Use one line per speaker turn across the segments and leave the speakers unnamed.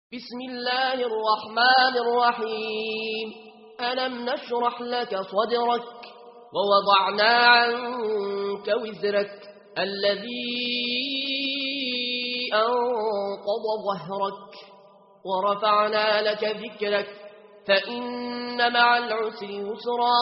بسم الله الرحمن الرحيم. ألم نشرح لك صدرك ووضعنا عنك وزرك الذي أنقض ظهرك ورفعنا لك ذكرك فإن مع العسر يسرا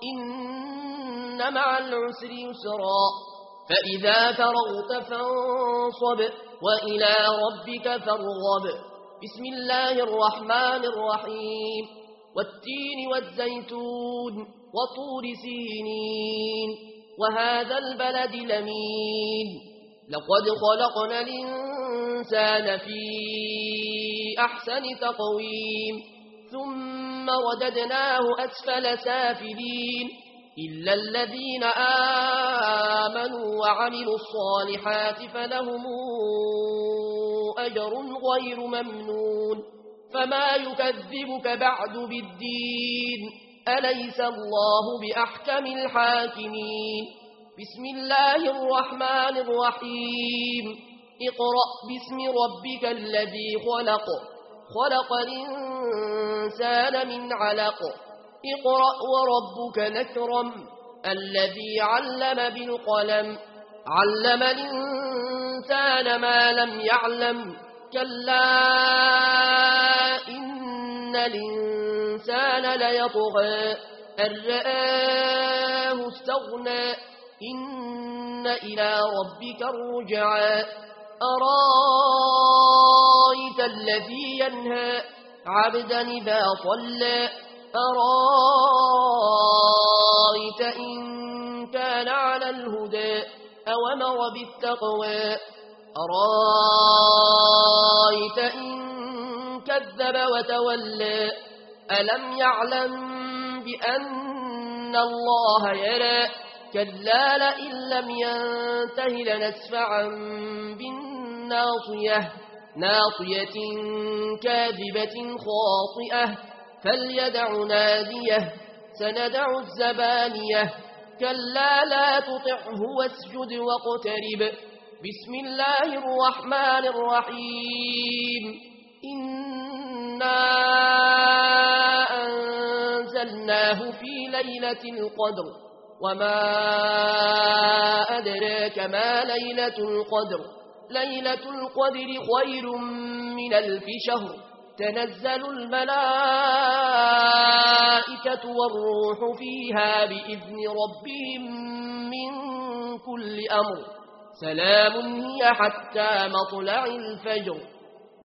إن مع العسر يسرا فإذا فرغت فانصب وإلى ربك فارغب. بسم الله الرحمن الرحيم. والتين والزيتون وطور سينين وهذا البلد لمين لقد خلقنا الإنسان في أحسن تقويم ثم رددناه أسفل سافلين إلا الذين آمنوا وعملوا الصالحات فلهم أجر غير ممنون. فما يكذبك بعد بالدين أليس الله بأحكم الحاكمين. بسم الله الرحمن الرحيم. اقرأ باسم ربك الذي خلق خلق الإنسان من علق اقرأ وربك الأكرم الذي علم بالقلم علم الإنسان ما لم يعلم كلا إن الإنسان ليطغى أن رآه استغنى إن إلى ربك الرجعى أرايت الذي ينهى عبدا إذا صلى أرايت إن كان على الهدى أوامر بالتقوى أرايت إن كذب وتولى ألم يعلم بأن الله يرى كلا لئن لم ينته لنسفعا بالناصية ناصية كاذبة خاطئة فليدع ناديه سندع الزبانية كلا لا تطعه واسجد واقترب. بسم الله الرحمن الرحيم. إنا أنزلناه في ليلة القدر وما أدراك ما ليلة القدر ليلة القدر خير من 1000 شهر تنزل الملائكة والروح فيها بإذن ربهم من كل أمر سلام هي حتى مطلع الفجر.